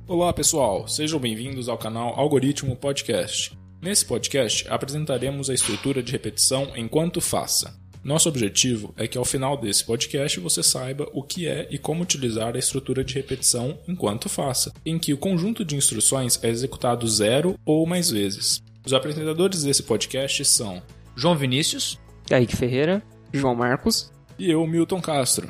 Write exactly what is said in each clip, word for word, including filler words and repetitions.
Olá pessoal, sejam bem-vindos ao canal Algoritmo Podcast. Nesse podcast apresentaremos a estrutura de repetição enquanto faça. Nosso objetivo é que ao final desse podcast você saiba o que é e como utilizar a estrutura de repetição enquanto faça, em que o conjunto de instruções é executado zero ou mais vezes. Os apresentadores desse podcast são João Vinícius, Kaique Ferreira, João Marcos e eu, Milton Castro.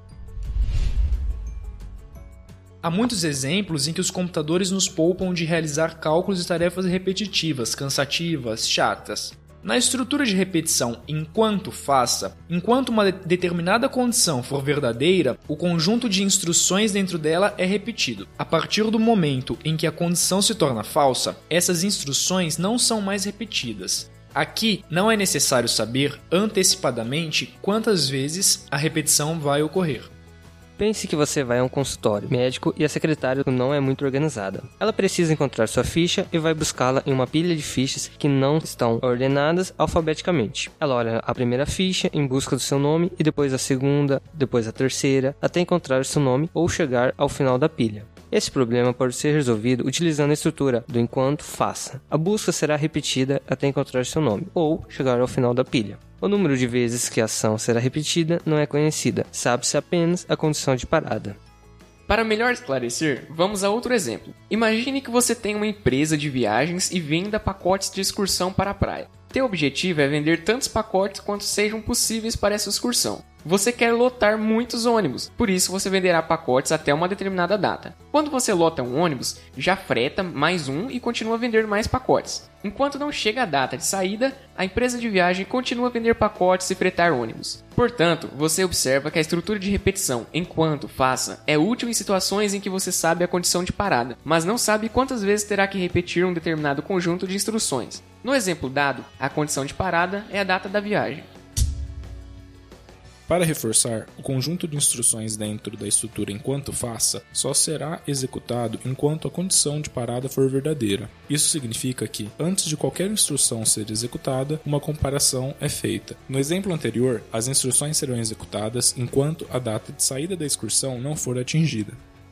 Há muitos exemplos em que os computadores nos poupam de realizar cálculos e tarefas repetitivas, cansativas, chatas. Na estrutura de repetição enquanto faça, enquanto uma determinada condição for verdadeira, o conjunto de instruções dentro dela é repetido. A partir do momento em que a condição se torna falsa, essas instruções não são mais repetidas. Aqui não é necessário saber antecipadamente quantas vezes a repetição vai ocorrer. Pense que você vai a um consultório médico e a secretária não é muito organizada. Ela precisa encontrar sua ficha e vai buscá-la em uma pilha de fichas que não estão ordenadas alfabeticamente. Ela olha a primeira ficha em busca do seu nome e depois a segunda, depois a terceira, até encontrar o seu nome ou chegar ao final da pilha. Esse problema pode ser resolvido utilizando a estrutura do enquanto faça. A busca será repetida até encontrar seu nome ou chegar ao final da pilha. O número de vezes que a ação será repetida não é conhecida, sabe-se apenas a condição de parada. Para melhor esclarecer, vamos a outro exemplo. Imagine que você tem uma empresa de viagens e venda pacotes de excursão para a praia. Teu objetivo é vender tantos pacotes quanto sejam possíveis para essa excursão. Você quer lotar muitos ônibus, por isso você venderá pacotes até uma determinada data. Quando você lota um ônibus, já freta mais um e continua a vender mais pacotes. Enquanto não chega a data de saída, a empresa de viagem continua a vender pacotes e fretar ônibus. Portanto, você observa que a estrutura de repetição enquanto faça é útil em situações em que você sabe a condição de parada, mas não sabe quantas vezes terá que repetir um determinado conjunto de instruções. No exemplo dado, a condição de parada é a data da viagem. Para reforçar, o conjunto de instruções dentro da estrutura enquanto faça só será executado enquanto a condição de parada for verdadeira. Isso significa que, antes de qualquer instrução ser executada, uma comparação é feita. No exemplo anterior, as instruções serão executadas enquanto a data de saída da excursão não for atingida.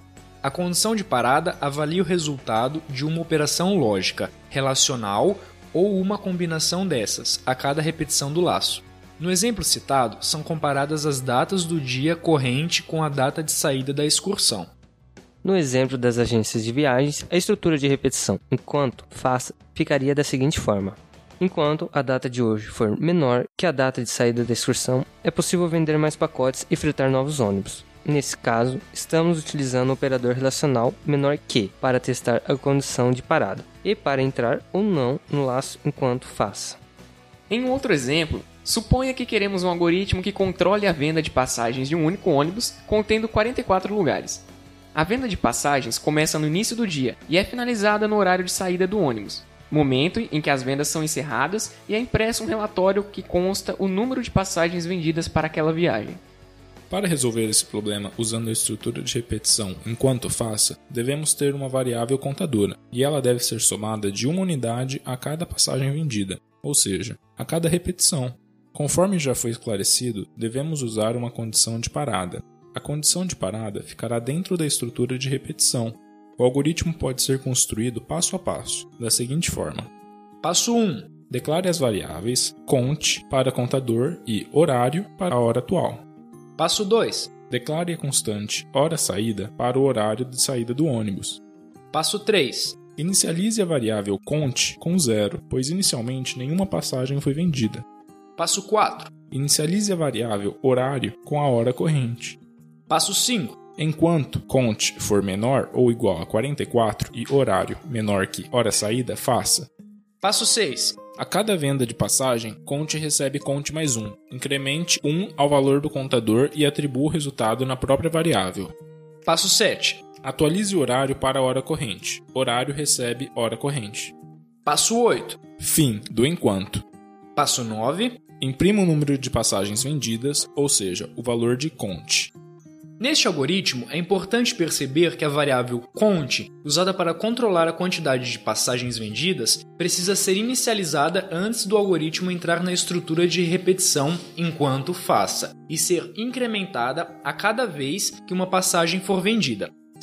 A condição de parada avalia o resultado de uma operação lógica, relacional ou uma combinação dessas, a cada repetição do laço. No exemplo citado, são comparadas as datas do dia corrente com a data de saída da excursão. No exemplo das agências de viagens, a estrutura de repetição enquanto faça ficaria da seguinte forma. Enquanto a data de hoje for menor que a data de saída da excursão, é possível vender mais pacotes e fretar novos ônibus. Nesse caso, estamos utilizando o operador relacional menor que para testar a condição de parada e para entrar ou não no laço enquanto faça. Em um outro exemplo, suponha que queremos um algoritmo que controle a venda de passagens de um único ônibus contendo quarenta e quatro lugares. A venda de passagens começa no início do dia e é finalizada no horário de saída do ônibus, momento em que as vendas são encerradas e é impresso um relatório que consta o número de passagens vendidas para aquela viagem. Para resolver esse problema usando a estrutura de repetição enquanto faça, devemos ter uma variável contadora, e ela deve ser somada de uma unidade a cada passagem vendida, ou seja, a cada repetição. Conforme já foi esclarecido, devemos usar uma condição de parada. A condição de parada ficará dentro da estrutura de repetição. O algoritmo pode ser construído passo a passo, da seguinte forma. Passo um. Declare as variáveis conte para contador e horário para a hora atual. Passo dois. Declare a constante hora saída para o horário de saída do ônibus. Passo três. Inicialize a variável conte com zero, pois inicialmente nenhuma passagem foi vendida. Passo quatro. Inicialize a variável horário com a hora corrente. Passo cinco. Enquanto conte for menor ou igual a quarenta e quatro e horário menor que hora saída, faça. Passo seis. A cada venda de passagem, conte recebe conte mais um. Incremente um ao valor do contador e atribua o resultado na própria variável. Passo sete. Atualize o horário para a hora corrente. Horário recebe hora corrente. Passo oito. Fim do enquanto. Passo nove. Imprima o número de passagens vendidas, ou seja, o valor de conte. Neste algoritmo, é importante perceber que a variável conte, usada para controlar a quantidade de passagens vendidas, precisa ser inicializada antes do algoritmo entrar na estrutura de repetição enquanto faça, e ser incrementada a cada vez que uma passagem for vendida.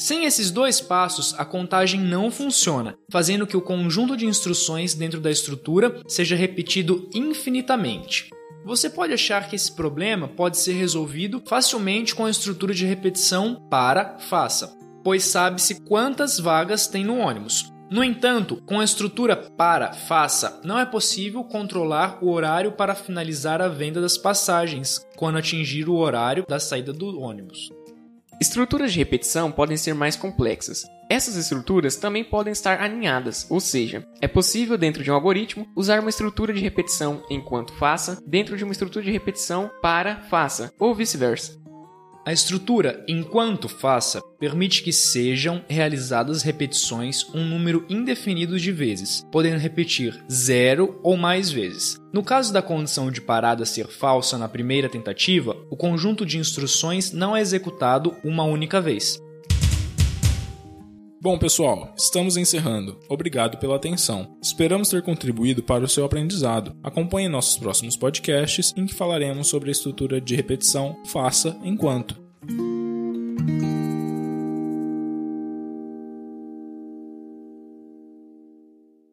Sem esses dois passos, a contagem não funciona, fazendo que o conjunto de instruções dentro da estrutura seja repetido infinitamente. Você pode achar que esse problema pode ser resolvido facilmente com a estrutura de repetição para, faça, pois sabe-se quantas vagas tem no ônibus. No entanto, com a estrutura para, faça, não é possível controlar o horário para finalizar a venda das passagens quando atingir o horário da saída do ônibus. Estruturas de repetição podem ser mais complexas. Essas estruturas também podem estar alinhadas, ou seja, é possível dentro de um algoritmo usar uma estrutura de repetição enquanto faça dentro de uma estrutura de repetição para faça, ou vice-versa. A estrutura enquanto faça permite que sejam realizadas repetições um número indefinido de vezes, podendo repetir zero ou mais vezes. No caso da condição de parada ser falsa na primeira tentativa, o conjunto de instruções não é executado uma única vez. Bom, pessoal, estamos encerrando. Obrigado pela atenção. Esperamos ter contribuído para o seu aprendizado. Acompanhe nossos próximos podcasts em que falaremos sobre a estrutura de repetição faça enquanto.